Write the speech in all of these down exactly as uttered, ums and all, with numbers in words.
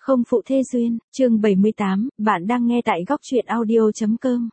Không phụ thê duyên, chương bảy mươi tám, bạn đang nghe tại góc truyện audio.com.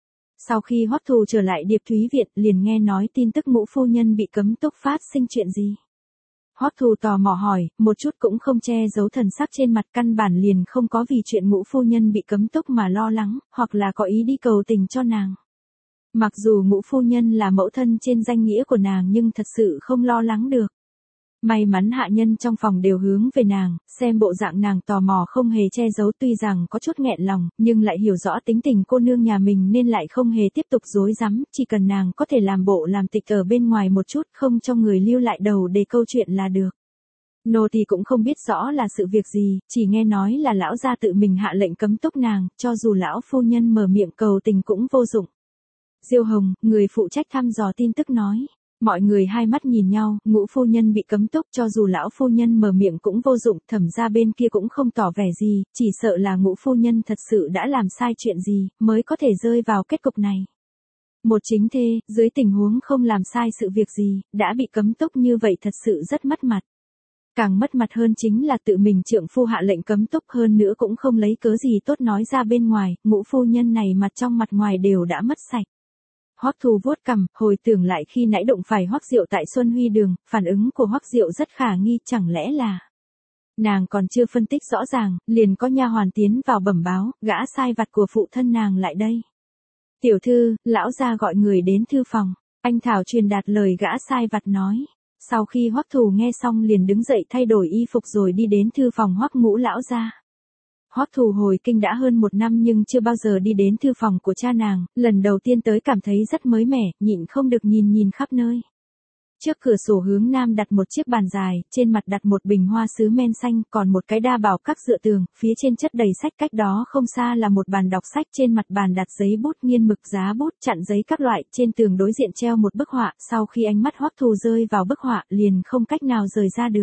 Sau khi Hoắc Thù trở lại Điệp Thúy Viện, liền nghe nói tin tức Ngũ phu nhân bị cấm túc phát sinh chuyện gì. Hoắc Thù tò mò hỏi, một chút cũng không che giấu thần sắc trên mặt, căn bản liền không có vì chuyện Ngũ phu nhân bị cấm túc mà lo lắng, hoặc là có ý đi cầu tình cho nàng. Mặc dù Ngũ phu nhân là mẫu thân trên danh nghĩa của nàng nhưng thật sự không lo lắng được. May mắn hạ nhân trong phòng đều hướng về nàng, xem bộ dạng nàng tò mò không hề che giấu, tuy rằng có chút nghẹn lòng, nhưng lại hiểu rõ tính tình cô nương nhà mình nên lại không hề tiếp tục dối rắm, chỉ cần nàng có thể làm bộ làm tịch ở bên ngoài một chút, không cho người lưu lại đầu để câu chuyện là được. Nô tỳ cũng không biết rõ là sự việc gì, chỉ nghe nói là lão gia tự mình hạ lệnh cấm túc nàng, cho dù lão phu nhân mở miệng cầu tình cũng vô dụng. Diêu Hồng, người phụ trách thăm dò tin tức nói. Mọi người hai mắt nhìn nhau, Ngũ phu nhân bị cấm túc, cho dù lão phu nhân mở miệng cũng vô dụng, Thẩm gia bên kia cũng không tỏ vẻ gì, chỉ sợ là Ngũ phu nhân thật sự đã làm sai chuyện gì, mới có thể rơi vào kết cục này. Một chính thê, dưới tình huống không làm sai sự việc gì, đã bị cấm túc như vậy thật sự rất mất mặt. Càng mất mặt hơn chính là tự mình trượng phu hạ lệnh cấm túc, hơn nữa cũng không lấy cớ gì tốt nói ra bên ngoài, Ngũ phu nhân này mặt trong mặt ngoài đều đã mất sạch. Hoắc Thù vuốt cằm, hồi tưởng lại khi nãy đụng phải Hoắc Diệu tại Xuân Huy Đường, phản ứng của Hoắc Diệu rất khả nghi, chẳng lẽ là... Nàng còn chưa phân tích rõ ràng, liền có nha hoàn tiến vào bẩm báo, gã sai vặt của phụ thân nàng lại đây. Tiểu thư, lão gia gọi người đến thư phòng, anh Thảo truyền đạt lời gã sai vặt nói. Sau khi Hoắc Thù nghe xong liền đứng dậy thay đổi y phục rồi đi đến thư phòng Hoắc Ngũ lão gia. Hoắc Thù hồi kinh đã hơn một năm nhưng chưa bao giờ đi đến thư phòng của cha nàng, lần đầu tiên tới cảm thấy rất mới mẻ, nhịn không được nhìn nhìn khắp nơi. Trước cửa sổ hướng nam đặt một chiếc bàn dài, trên mặt đặt một bình hoa sứ men xanh, còn một cái đa bảo các dựa tường, phía trên chất đầy sách, cách đó không xa là một bàn đọc sách, trên mặt bàn đặt giấy bút nghiên mực, giá bút, chặn giấy các loại, trên tường đối diện treo một bức họa, sau khi ánh mắt Hoắc Thù rơi vào bức họa, liền không cách nào rời ra được.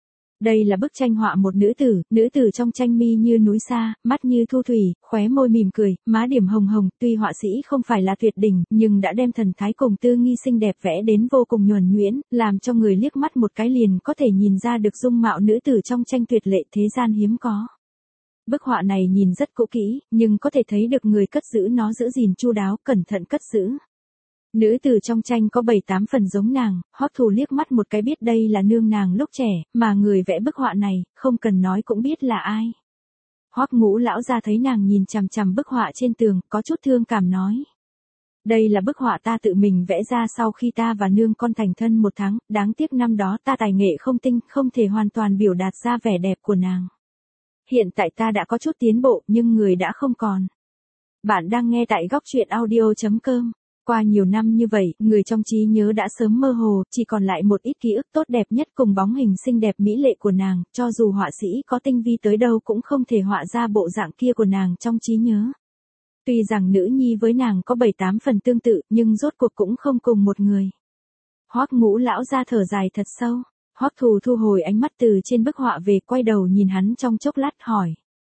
Đây là bức tranh họa một nữ tử, nữ tử trong tranh mi như núi xa, mắt như thu thủy, khóe môi mỉm cười, má điểm hồng hồng, tuy họa sĩ không phải là tuyệt đỉnh, nhưng đã đem thần thái cùng tư nghi xinh đẹp vẽ đến vô cùng nhuần nhuyễn, làm cho người liếc mắt một cái liền có thể nhìn ra được dung mạo nữ tử trong tranh tuyệt lệ thế gian hiếm có. Bức họa này nhìn rất cũ kỹ, nhưng có thể thấy được người cất giữ nó giữ gìn chu đáo, cẩn thận cất giữ. Nữ tử trong tranh có bảy tám phần giống nàng, Hoắc Thù liếc mắt một cái biết đây là nương nàng lúc trẻ, mà người vẽ bức họa này, không cần nói cũng biết là ai. Hoắc Ngũ lão gia thấy nàng nhìn chằm chằm bức họa trên tường, có chút thương cảm nói. Đây là bức họa ta tự mình vẽ ra sau khi ta và nương con thành thân một tháng, đáng tiếc năm đó ta tài nghệ không tinh, không thể hoàn toàn biểu đạt ra vẻ đẹp của nàng. Hiện tại ta đã có chút tiến bộ, nhưng người đã không còn. Bạn đang nghe tại góc truyện audio.com. Qua nhiều năm như vậy, người trong trí nhớ đã sớm mơ hồ, chỉ còn lại một ít ký ức tốt đẹp nhất cùng bóng hình xinh đẹp mỹ lệ của nàng, cho dù họa sĩ có tinh vi tới đâu cũng không thể họa ra bộ dạng kia của nàng trong trí nhớ. Tuy rằng nữ nhi với nàng có bảy tám phần tương tự, nhưng rốt cuộc cũng không cùng một người. Hoắc Ngũ lão gia thở dài thật sâu, Hoắc Thù thu hồi ánh mắt từ trên bức họa về, quay đầu nhìn hắn trong chốc lát hỏi.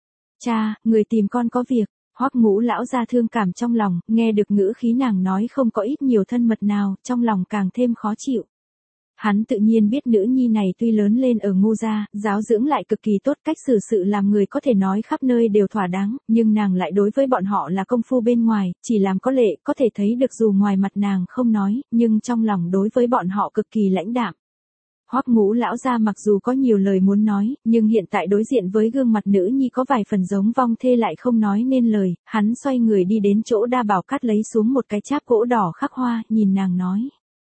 Cha, người tìm con có việc. Hoắc Ngũ lão gia thương cảm trong lòng, nghe được ngữ khí nàng nói không có ít nhiều thân mật nào, trong lòng càng thêm khó chịu. Hắn tự nhiên biết nữ nhi này tuy lớn lên ở Ngô gia, giáo dưỡng lại cực kỳ tốt, cách xử sự làm người có thể nói khắp nơi đều thỏa đáng, nhưng nàng lại đối với bọn họ là công phu bên ngoài, chỉ làm có lệ, có thể thấy được dù ngoài mặt nàng không nói, nhưng trong lòng đối với bọn họ cực kỳ lãnh đạm. Hoắc Ngũ lão gia mặc dù có nhiều lời muốn nói, nhưng hiện tại đối diện với gương mặt nữ nhi có vài phần giống vong thê lại không nói nên lời, hắn xoay người đi đến chỗ đa bảo cát lấy xuống một cái cháp gỗ đỏ khắc hoa, nhìn nàng nói.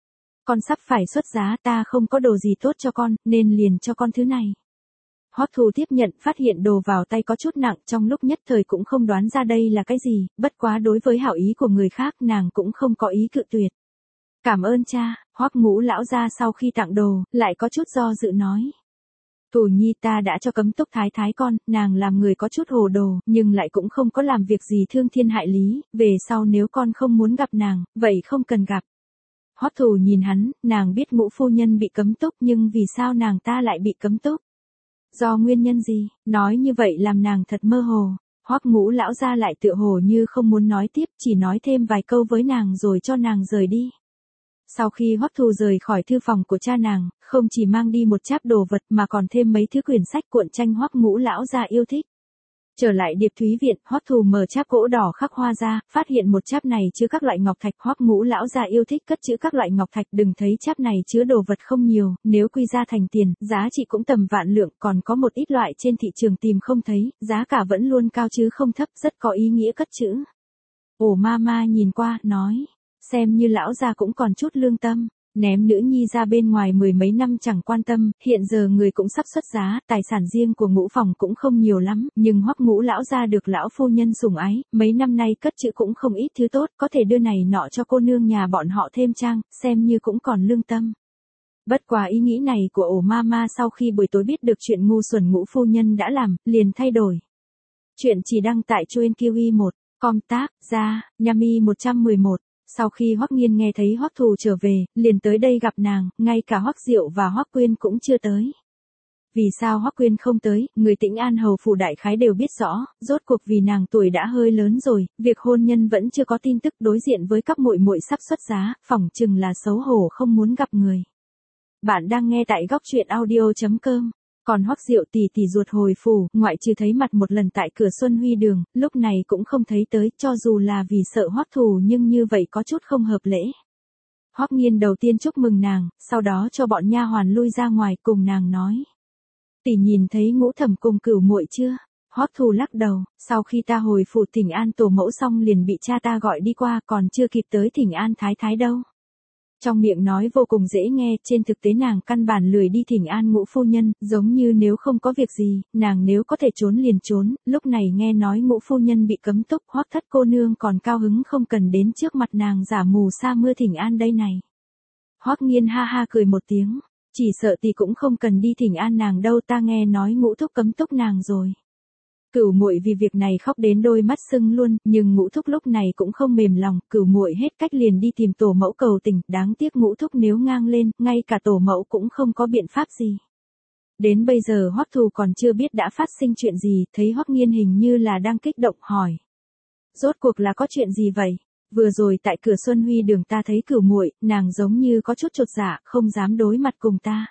Con sắp phải xuất giá, ta không có đồ gì tốt cho con, nên liền cho con thứ này. Hoắc Thù tiếp nhận, phát hiện đồ vào tay có chút nặng, trong lúc nhất thời cũng không đoán ra đây là cái gì, bất quá đối với hảo ý của người khác nàng cũng không có ý cự tuyệt. Cảm ơn cha. Hoắc Ngũ lão gia sau khi tặng đồ, lại có chút do dự nói. Thù nhi ta đã cho cấm túc thái thái con, nàng làm người có chút hồ đồ, nhưng lại cũng không có làm việc gì thương thiên hại lý, về sau nếu con không muốn gặp nàng, vậy không cần gặp. Hoắc Thù nhìn hắn, nàng biết Ngũ phu nhân bị cấm túc nhưng vì sao nàng ta lại bị cấm túc? Do nguyên nhân gì? Nói như vậy làm nàng thật mơ hồ. Hoắc Ngũ lão gia lại tựa hồ như không muốn nói tiếp, chỉ nói thêm vài câu với nàng rồi cho nàng rời đi. Sau khi Hoắc Thù rời khỏi thư phòng của cha nàng, không chỉ mang đi một cháp đồ vật mà còn thêm mấy thứ quyển sách cuộn tranh Hoắc Ngũ lão gia yêu thích. Trở lại Điệp Thúy viện, Hoắc Thù mở cháp gỗ đỏ khắc hoa ra, phát hiện một cháp này chứa các loại ngọc thạch. Hoắc Ngũ lão gia yêu thích cất trữ các loại ngọc thạch, đừng thấy cháp này chứa đồ vật không nhiều, nếu quy ra thành tiền, giá trị cũng tầm vạn lượng, còn có một ít loại trên thị trường tìm không thấy, giá cả vẫn luôn cao chứ không thấp, rất có ý nghĩa cất trữ. Ổ ma ma nhìn qua, nói, xem như lão gia cũng còn chút lương tâm. Ném nữ nhi ra bên ngoài mười mấy năm chẳng quan tâm, hiện giờ người cũng sắp xuất giá, tài sản riêng của Ngũ phòng cũng không nhiều lắm, nhưng Hoắc Ngũ lão gia được lão phu nhân sủng ái, mấy năm nay cất trữ cũng không ít thứ tốt, có thể đưa này nọ cho cô nương nhà bọn họ thêm trang, xem như cũng còn lương tâm. Bất quá ý nghĩ này của ổ ma ma sau khi buổi tối biết được chuyện ngu xuẩn Ngũ phu nhân đã làm, liền thay đổi. Chuyện chỉ đăng tại Truyện Kiêu i một, com tác, ra, Nhami một trăm mười một. Sau khi Hoắc Nghiên nghe thấy Hoắc Thù trở về, liền tới đây gặp nàng, ngay cả Hoắc Diệu và Hoắc Quyên cũng chưa tới. Vì sao Hoắc Quyên không tới, người Tĩnh An hầu phủ đại khái đều biết rõ, rốt cuộc vì nàng tuổi đã hơi lớn rồi, việc hôn nhân vẫn chưa có tin tức, đối diện với các muội muội sắp xuất giá, phỏng chừng là xấu hổ không muốn gặp người. Bạn đang nghe tại góc truyện audio chấm com. Còn Hoắc Diệu tỷ tỷ ruột hồi phủ, ngoại trừ thấy mặt một lần tại cửa Xuân Huy đường, lúc này cũng không thấy tới, cho dù là vì sợ Hoắc Thù nhưng như vậy có chút không hợp lễ. Hoắc Nghiên đầu tiên chúc mừng nàng, sau đó cho bọn nha hoàn lui ra ngoài cùng nàng nói. Tỷ nhìn thấy Ngũ thẩm cùng Cửu muội chưa? Hoắc Thù lắc đầu, sau khi ta hồi phủ thỉnh an tổ mẫu xong liền bị cha ta gọi đi qua, còn chưa kịp tới thỉnh an thái thái đâu. Trong miệng nói vô cùng dễ nghe, trên thực tế nàng căn bản lười đi thỉnh an Ngũ phu nhân, giống như nếu không có việc gì, nàng nếu có thể trốn liền trốn, lúc này nghe nói Ngũ phu nhân bị cấm túc, Hoắc thất cô nương còn cao hứng không cần đến trước mặt nàng giả mù sa mưa thỉnh an đây này. Hoắc Nghiên ha ha cười một tiếng, chỉ sợ tỷ cũng không cần đi thỉnh an nàng đâu, ta nghe nói Ngũ thúc cấm túc nàng rồi. Cửu muội vì việc này khóc đến đôi mắt sưng luôn, nhưng Ngũ thúc lúc này cũng không mềm lòng, Cửu muội hết cách liền đi tìm tổ mẫu cầu tình, đáng tiếc Ngũ thúc nếu ngang lên, ngay cả tổ mẫu cũng không có biện pháp gì. Đến bây giờ Hoắc Thù còn chưa biết đã phát sinh chuyện gì, thấy Hoắc Nghiên hình như là đang kích động hỏi. Rốt cuộc là có chuyện gì vậy? Vừa rồi tại cửa Xuân Huy đường ta thấy Cửu muội, nàng giống như có chút chột dạ, không dám đối mặt cùng ta.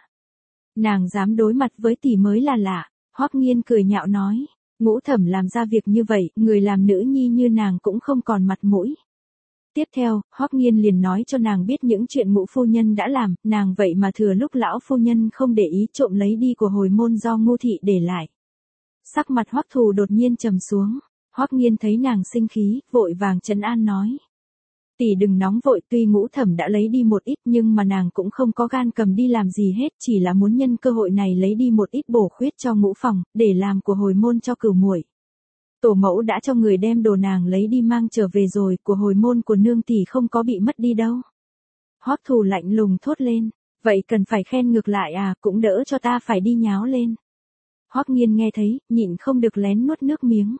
Nàng dám đối mặt với tỷ mới là lạ, Hoắc Nghiên cười nhạo nói. Ngũ thẩm làm ra việc như vậy, người làm nữ nhi như nàng cũng không còn mặt mũi. Tiếp theo, Hoắc Nghiên liền nói cho nàng biết những chuyện Ngũ phu nhân đã làm, nàng vậy mà thừa lúc lão phu nhân không để ý trộm lấy đi của hồi môn do Ngũ thị để lại. Sắc mặt Hoắc Thù đột nhiên trầm xuống, Hoắc Nghiên thấy nàng sinh khí, vội vàng trấn an nói. Tỷ đừng nóng vội, tuy Ngũ thẩm đã lấy đi một ít nhưng mà nàng cũng không có gan cầm đi làm gì hết, chỉ là muốn nhân cơ hội này lấy đi một ít bổ khuyết cho Ngũ phòng, để làm của hồi môn cho Cửu muội. Tổ mẫu đã cho người đem đồ nàng lấy đi mang trở về rồi, của hồi môn của nương tỷ không có bị mất đi đâu. Hoắc Thù lạnh lùng thốt lên, vậy cần phải khen ngược lại à, cũng đỡ cho ta phải đi nháo lên. Hoắc Nghiên nghe thấy, nhịn không được lén nuốt nước miếng.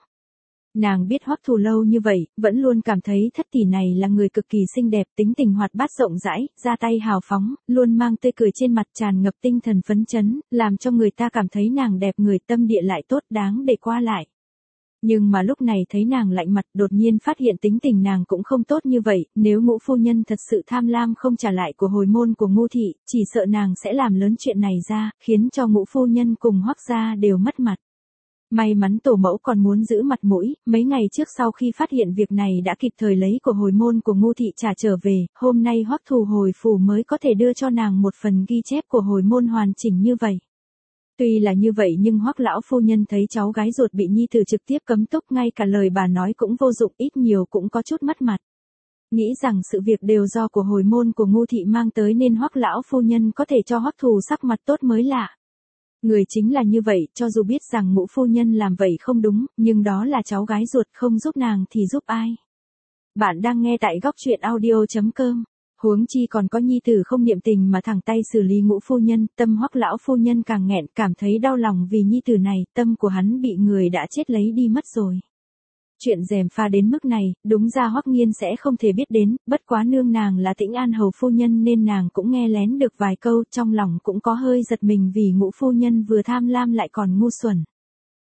Nàng biết Hoắc Thù lâu như vậy, vẫn luôn cảm thấy thất tỷ này là người cực kỳ xinh đẹp, tính tình hoạt bát rộng rãi, ra tay hào phóng, luôn mang tươi cười trên mặt, tràn ngập tinh thần phấn chấn, làm cho người ta cảm thấy nàng đẹp người, tâm địa lại tốt, đáng để qua lại. Nhưng mà lúc này thấy nàng lạnh mặt, đột nhiên phát hiện tính tình nàng cũng không tốt như vậy, nếu Ngũ phu nhân thật sự tham lam không trả lại của hồi môn của Ngũ thị, chỉ sợ nàng sẽ làm lớn chuyện này ra, khiến cho Ngũ phu nhân cùng Hoắc gia đều mất mặt. May mắn tổ mẫu còn muốn giữ mặt mũi, mấy ngày trước sau khi phát hiện việc này đã kịp thời lấy của hồi môn của Ngũ thị trả trở về, hôm nay Hoắc Thù hồi phủ mới có thể đưa cho nàng một phần ghi chép của hồi môn hoàn chỉnh như vậy. Tuy là như vậy nhưng Hoắc lão phu nhân thấy cháu gái ruột bị nhi tử trực tiếp cấm túc, ngay cả lời bà nói cũng vô dụng, ít nhiều cũng có chút mất mặt. Nghĩ rằng sự việc đều do của hồi môn của Ngũ thị mang tới nên Hoắc lão phu nhân có thể cho Hoắc Thù sắc mặt tốt mới lạ. Người chính là như vậy, cho dù biết rằng Ngũ phu nhân làm vậy không đúng, nhưng đó là cháu gái ruột, không giúp nàng thì giúp ai. Bạn đang nghe tại góc truyện audio chấm com. Huống chi còn có nhi tử không niệm tình mà thẳng tay xử lý Ngũ phu nhân, tâm Hoắc lão phu nhân càng nghẹn, cảm thấy đau lòng vì nhi tử này, tâm của hắn bị người đã chết lấy đi mất rồi. Chuyện gièm pha đến mức này, đúng ra Hoắc Nghiên sẽ không thể biết đến, bất quá nương nàng là Tĩnh An hầu phu nhân nên nàng cũng nghe lén được vài câu, trong lòng cũng có hơi giật mình vì Ngũ phu nhân vừa tham lam lại còn ngu xuẩn.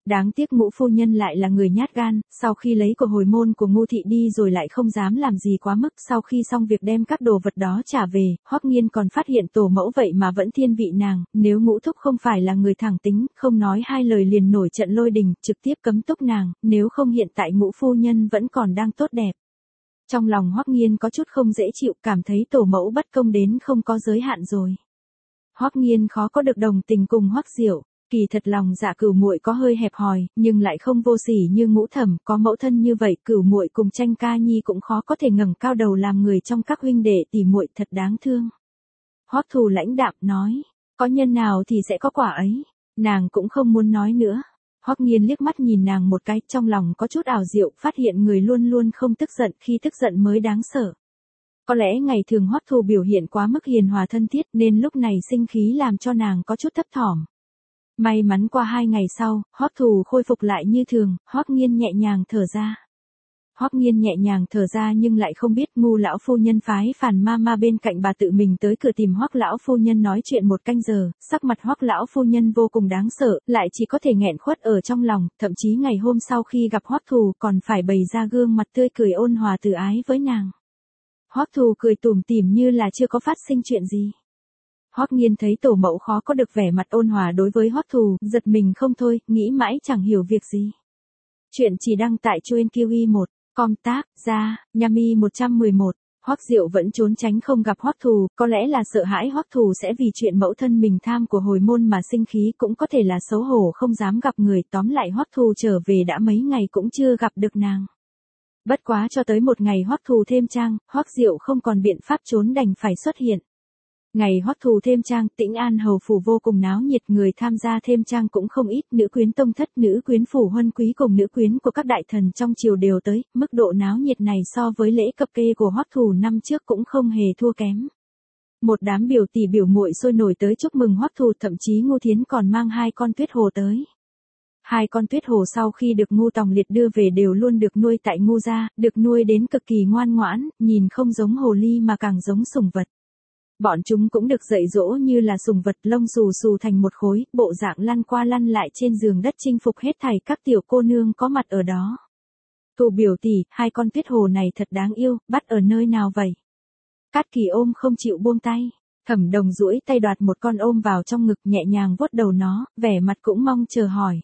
Đáng tiếc Ngũ phu nhân lại là người nhát gan, sau khi lấy của hồi môn của Ngũ thị đi rồi lại không dám làm gì quá mức, sau khi xong việc đem các đồ vật đó trả về, Hoắc Nghiên còn phát hiện tổ mẫu vậy mà vẫn thiên vị nàng, nếu Ngũ thúc không phải là người thẳng tính, không nói hai lời liền nổi trận lôi đình, trực tiếp cấm túc nàng, nếu không hiện tại Ngũ phu nhân vẫn còn đang tốt đẹp. Trong lòng Hoắc Nghiên có chút không dễ chịu, cảm thấy tổ mẫu bất công đến không có giới hạn rồi. Hoắc Nghiên khó có được đồng tình cùng Hoắc Diệu. Kỳ thật lòng dạ Cửu muội có hơi hẹp hòi, nhưng lại không vô sỉ như Ngũ thẩm, có mẫu thân như vậy, Cửu muội cùng Tranh ca nhi cũng khó có thể ngẩng cao đầu làm người trong các huynh đệ tỷ muội, thật đáng thương. Hoắc Thù lãnh đạm nói, có nhân nào thì sẽ có quả ấy, nàng cũng không muốn nói nữa. Hoắc Nghiên liếc mắt nhìn nàng một cái, trong lòng có chút ảo diệu, phát hiện người luôn luôn không tức giận, khi tức giận mới đáng sợ. Có lẽ ngày thường Hoắc Thù biểu hiện quá mức hiền hòa thân thiết nên lúc này sinh khí làm cho nàng có chút thấp thỏm. May mắn qua hai ngày sau, Hoắc Thù khôi phục lại như thường, Hoắc Nghiên nhẹ nhàng thở ra. Hoắc Nghiên nhẹ nhàng thở ra nhưng lại không biết Ngu lão phu nhân phái Phàn ma ma bên cạnh bà tự mình tới cửa tìm Hoắc lão phu nhân nói chuyện một canh giờ, sắc mặt Hoắc lão phu nhân vô cùng đáng sợ, lại chỉ có thể nghẹn khuất ở trong lòng, thậm chí ngày hôm sau khi gặp Hoắc Thù còn phải bày ra gương mặt tươi cười ôn hòa từ ái với nàng. Hoắc Thù cười tủm tỉm như là chưa có phát sinh chuyện gì. Hoắc Nghiên thấy tổ mẫu khó có được vẻ mặt ôn hòa đối với Hoắc Thù, giật mình không thôi, nghĩ mãi chẳng hiểu việc gì. Chuyện chỉ đăng tại Truyện Kiêu i một, com tác, ra, Yami một trăm mười một. Hoắc Diệu vẫn trốn tránh không gặp Hoắc Thù, có lẽ là sợ hãi Hoắc Thù sẽ vì chuyện mẫu thân mình tham của hồi môn mà sinh khí, cũng có thể là xấu hổ không dám gặp người, tóm lại Hoắc Thù trở về đã mấy ngày cũng chưa gặp được nàng. Bất quá cho tới một ngày Hoắc Thù thêm trang, Hoắc Diệu không còn biện pháp trốn đành phải xuất hiện. Ngày Hoắc Thù thêm trang, Tĩnh An hầu phủ vô cùng náo nhiệt, người tham gia thêm trang cũng không ít, nữ quyến tông thất, nữ quyến phủ huân quý cùng nữ quyến của các đại thần trong triều đều tới, mức độ náo nhiệt này so với lễ cập kê của Hoắc Thù năm trước cũng không hề thua kém. Một đám biểu tỷ biểu muội sôi nổi tới chúc mừng Hoắc Thù, thậm chí Ngô Thiến còn mang hai con tuyết hồ tới. Hai con tuyết hồ sau khi được Ngô Tòng Liệt đưa về đều luôn được nuôi tại Ngô gia, được nuôi đến cực kỳ ngoan ngoãn, nhìn không giống hồ ly mà càng giống sủng vật. Bọn chúng cũng được dạy dỗ như là sủng vật, lông xù xù thành một khối, bộ dạng lăn qua lăn lại trên giường đất chinh phục hết thảy các tiểu cô nương có mặt ở đó. Thù biểu tỷ, hai con tuyết hồ này thật đáng yêu, bắt ở nơi nào vậy? Cát Kỳ ôm không chịu buông tay. Thẩm Đồng duỗi tay đoạt một con ôm vào trong ngực, nhẹ nhàng vuốt đầu nó, vẻ mặt cũng mong chờ hỏi.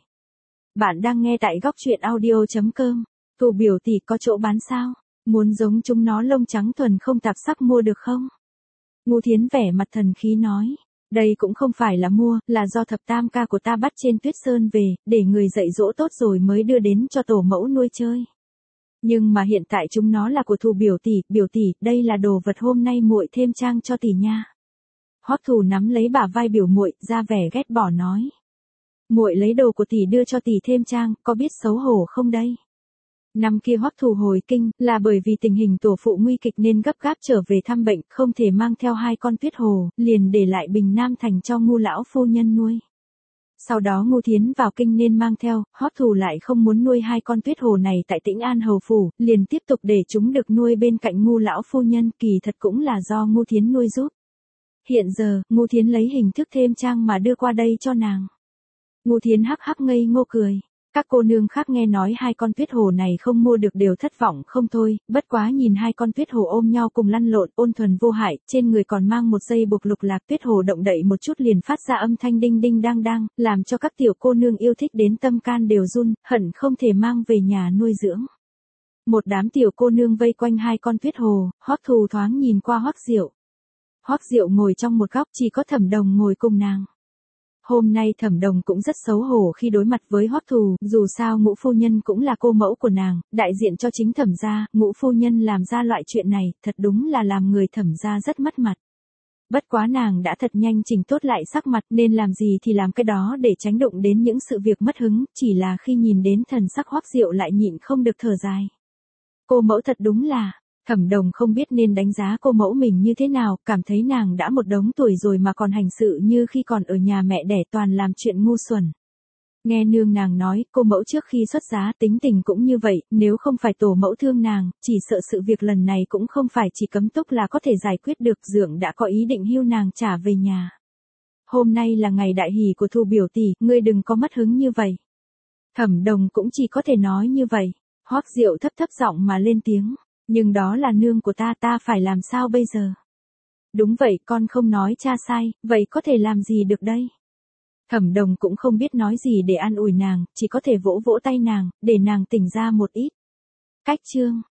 Bạn đang nghe tại góc truyện audio chấm com. Thù biểu tỷ có chỗ bán sao? Muốn giống chúng nó lông trắng thuần không tạp sắc mua được không? Ngô Thiến vẻ mặt thần khí nói. Đây cũng không phải là mua, là do thập tam ca của ta bắt trên Tuyết Sơn về, để người dạy dỗ tốt rồi mới đưa đến cho tổ mẫu nuôi chơi. Nhưng mà hiện tại chúng nó là của Thù biểu tỷ, biểu tỷ, đây là đồ vật hôm nay muội thêm trang cho tỷ nha. Hoắc Thù nắm lấy bả vai biểu muội, ra vẻ ghét bỏ nói. Muội lấy đồ của tỷ đưa cho tỷ thêm trang, có biết xấu hổ không đây? Năm kia Hoắc Thù hồi kinh, là bởi vì tình hình tổ phụ nguy kịch nên gấp gáp trở về thăm bệnh, không thể mang theo hai con tuyết hồ, liền để lại Bình Nam Thành cho Ngô lão phu nhân nuôi. Sau đó Ngô Thiến vào kinh nên mang theo, Hoắc Thù lại không muốn nuôi hai con tuyết hồ này tại Tĩnh An hầu phủ, liền tiếp tục để chúng được nuôi bên cạnh Ngô lão phu nhân, kỳ thật cũng là do Ngô Thiến nuôi giúp. Hiện giờ, Ngô Thiến lấy hình thức thêm trang mà đưa qua đây cho nàng. Ngô Thiến hắc hắc ngây ngô cười. Các cô nương khác nghe nói hai con tuyết hồ này không mua được đều thất vọng không thôi, bất quá nhìn hai con tuyết hồ ôm nhau cùng lăn lộn, ôn thuần vô hại, trên người còn mang một dây buộc lục lạc, tuyết hồ động đậy một chút liền phát ra âm thanh đinh đinh đang đang, làm cho các tiểu cô nương yêu thích đến tâm can đều run, hận không thể mang về nhà nuôi dưỡng. Một đám tiểu cô nương vây quanh hai con tuyết hồ, Hoắc Thù thoáng nhìn qua Hoắc Diệu. Hoắc Diệu ngồi trong một góc, chỉ có Thẩm Đồng ngồi cùng nàng. Hôm nay Thẩm Đồng cũng rất xấu hổ khi đối mặt với Hoắc Thù, dù sao Ngũ phu nhân cũng là cô mẫu của nàng, đại diện cho chính Thẩm gia, Ngũ phu nhân làm ra loại chuyện này, thật đúng là làm người Thẩm gia rất mất mặt. Bất quá nàng đã thật nhanh chỉnh tốt lại sắc mặt, nên làm gì thì làm cái đó để tránh đụng đến những sự việc mất hứng, chỉ là khi nhìn đến thần sắc Hoắc Diệu lại nhịn không được thở dài. Cô mẫu thật đúng là, Thẩm Đồng không biết nên đánh giá cô mẫu mình như thế nào, cảm thấy nàng đã một đống tuổi rồi mà còn hành sự như khi còn ở nhà mẹ đẻ, toàn làm chuyện ngu xuẩn. Nghe nương nàng nói, cô mẫu trước khi xuất giá tính tình cũng như vậy, nếu không phải tổ mẫu thương nàng, chỉ sợ sự việc lần này cũng không phải chỉ cấm túc là có thể giải quyết được, Dượng đã có ý định hưu nàng trả về nhà. Hôm nay là ngày đại hỷ của Thù biểu tỷ, ngươi đừng có mất hứng như vậy. Thẩm Đồng cũng chỉ có thể nói như vậy. Hoắc Diệu thấp thấp giọng mà lên tiếng, nhưng đó là nương của ta, ta phải làm sao bây giờ? Đúng vậy, con không nói cha sai, vậy có thể làm gì được đây? Thẩm Đồng cũng không biết nói gì để an ủi nàng, chỉ có thể vỗ vỗ tay nàng, để nàng tỉnh ra một ít. Cách chương